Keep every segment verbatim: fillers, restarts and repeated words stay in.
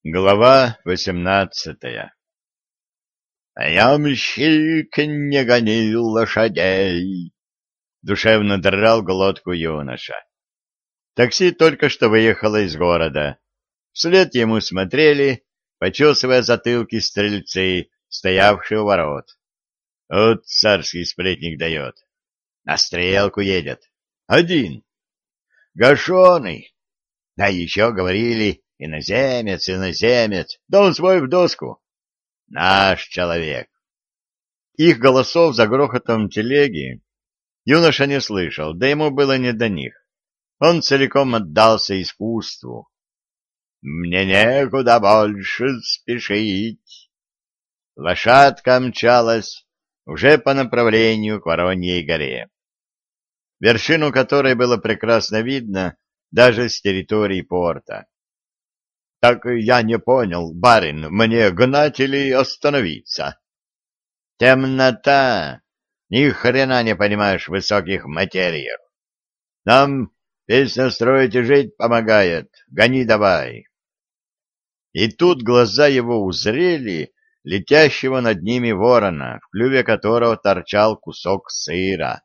Глава восемнадцатая. «А ямщик не гонил лошадей!» — душевно драл глотку юноша. Такси только что выехало из города. Вслед ему смотрели, почесывая затылки стрельцы, стоявшие у ворот. Вот царский сплетник дает. На стрелку едет. Один. Гашеный. А еще говорили... Иноземец, иноземец, да он свой в доску. Наш человек. Их голосов за грохотом телеги юноша не слышал, да ему было не до них. Он целиком отдался искусству. Мне некуда больше спешить. Лошадка мчалась уже по направлению к Вороньей горе, вершину которой было прекрасно видно даже с территории порта. — Так я не понял, барин, мне гнать или остановиться? — Темнота. Ни хрена не понимаешь в высоких материях. Нам песню строить и жить помогает. Гони давай. И тут глаза его узрели летящего над ними ворона, в клюве которого торчал кусок сыра.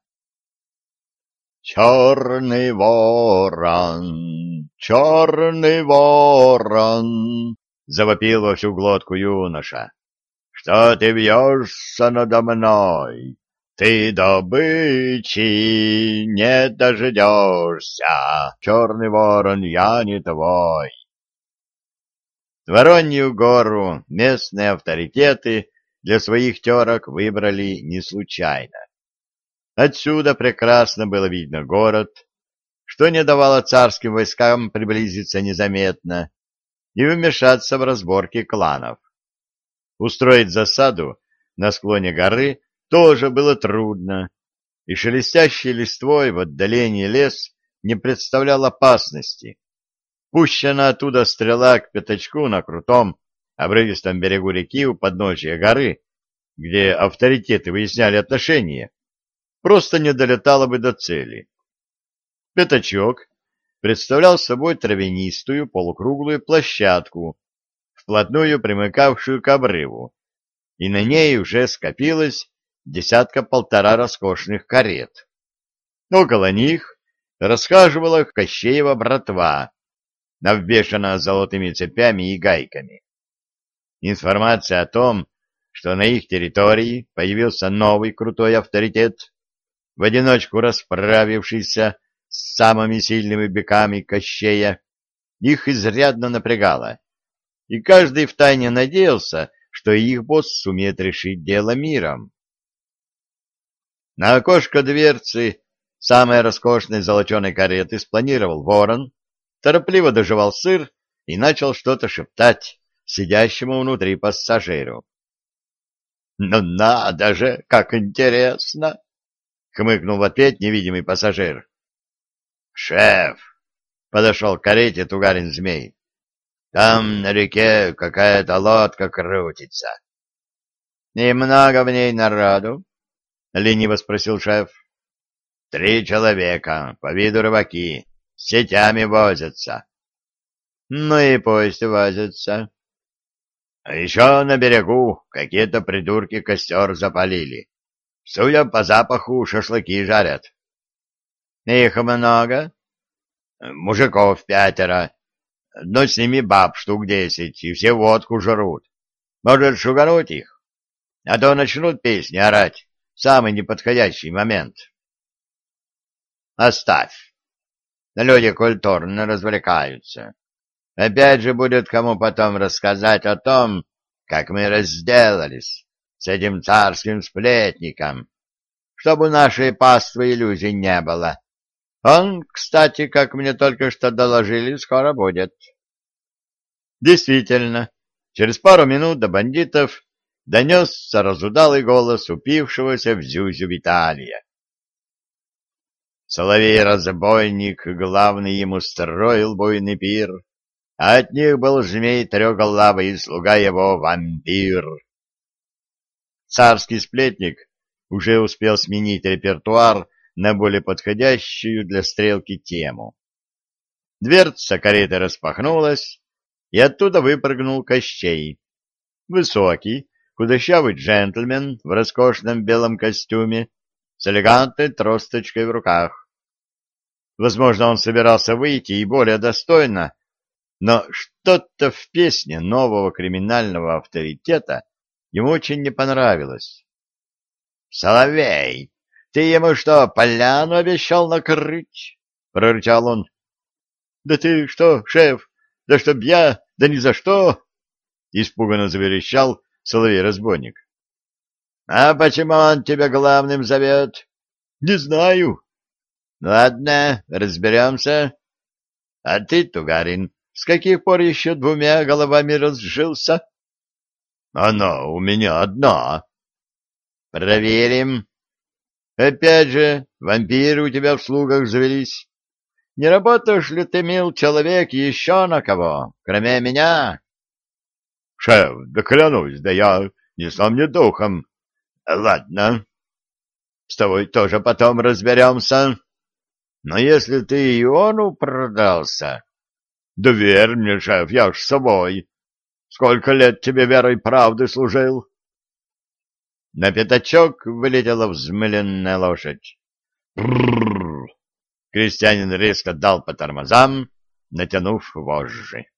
«Черный ворон, черный ворон!» — завопил во всю глотку юноша. «Что ты вьешься надо мной? Ты добычи не дождешься! Черный ворон, я не твой!» Воронью гору местные авторитеты для своих терок выбрали не случайно. Отсюда прекрасно было видно город, что не давало царским войскам приблизиться незаметно и вмешаться в разборки кланов. Устроить засаду на склоне горы тоже было трудно, и шелестящий листвой в отдалении лес не представлял опасности. Пущена оттуда стрела к пятачку на крутом, обрывистом берегу реки у подножия горы, где авторитеты выясняли отношения, просто не долетала бы до цели. Пятачок представлял собой травянистую полукруглую площадку, вплотную примыкавшую к обрыву, и на ней уже скопилось десятка-полтора роскошных карет. Около них расхаживала Кощеева братва, обвешанная золотыми цепями и гайками. Информация о том, что на их территории появился новый крутой авторитет, в одиночку расправившийся с самыми сильными быками Кощея, их изрядно напрягало, и каждый втайне надеялся, что их босс сумеет решить дело миром. На окошко дверцы самой роскошной золоченой кареты спланировал ворон, торопливо дожевал сыр и начал что-то шептать сидящему внутри пассажиру. — Ну надо же, как интересно! — хмыкнул в ответ невидимый пассажир. — Шеф! — подошел к карете Тугарин-змей. — Там на реке какая-то лодка крутится. — И много в ней народу? — лениво спросил шеф. — Три человека, по виду рыбаки, с сетями возятся. — Ну и пусть возятся. А еще на берегу какие-то придурки костер запалили. Судя по запаху, шашлыки жарят. — Их много? — Мужиков пятеро, но с ними баб штук десять, и все водку жрут. Может, шугануть их? А то начнут песни орать в самый неподходящий момент. — Оставь. Люди культурно развлекаются. Опять же будет кому потом рассказать о том, как мы разделались с этим царским сплетником, чтобы у нашей паствы иллюзий не было. Он, кстати, как мне только что доложили, скоро будет. Действительно, через пару минут до бандитов донесся разудалый голос упившегося в зюзю Виталия. Соловей-разбойник главный ему строил буйный пир, а от них был змей трехголавый и слуга его вампир. Царский сплетник уже успел сменить репертуар на более подходящую для стрелки тему. Дверца кареты распахнулась, и оттуда выпрыгнул Кощей. Высокий, худощавый джентльмен в роскошном белом костюме с элегантной тросточкой в руках. Возможно, он собирался выйти и более достойно, но что-то в песне нового криминального авторитета ему очень не понравилось. — Соловей, ты ему что, поляну обещал накрыть? — прорычал он. — Да ты что, шеф, да чтоб я, да ни за что! — испуганно заверещал соловей-разбойник. — А почему он тебя главным зовет? — Не знаю. — Ладно, разберемся. — А ты, Тугарин, с каких пор еще двумя головами разжился? — Она у меня одна. — Проверим. Опять же, вампиры у тебя в слугах завелись. Не работаешь ли ты, мил человек, еще на кого, кроме меня? — Шеф, да клянусь, да я ни сам, ни духом. — Ладно, с тобой тоже потом разберемся. Но если ты Иону продался... — Да верь мне, шеф, я ж с собой. Сколько лет тебе верой правды служил? На пятачок вылетела взмыленная лошадь. Брррр! Крестьянин резко дал по тормозам, натянув вожжи.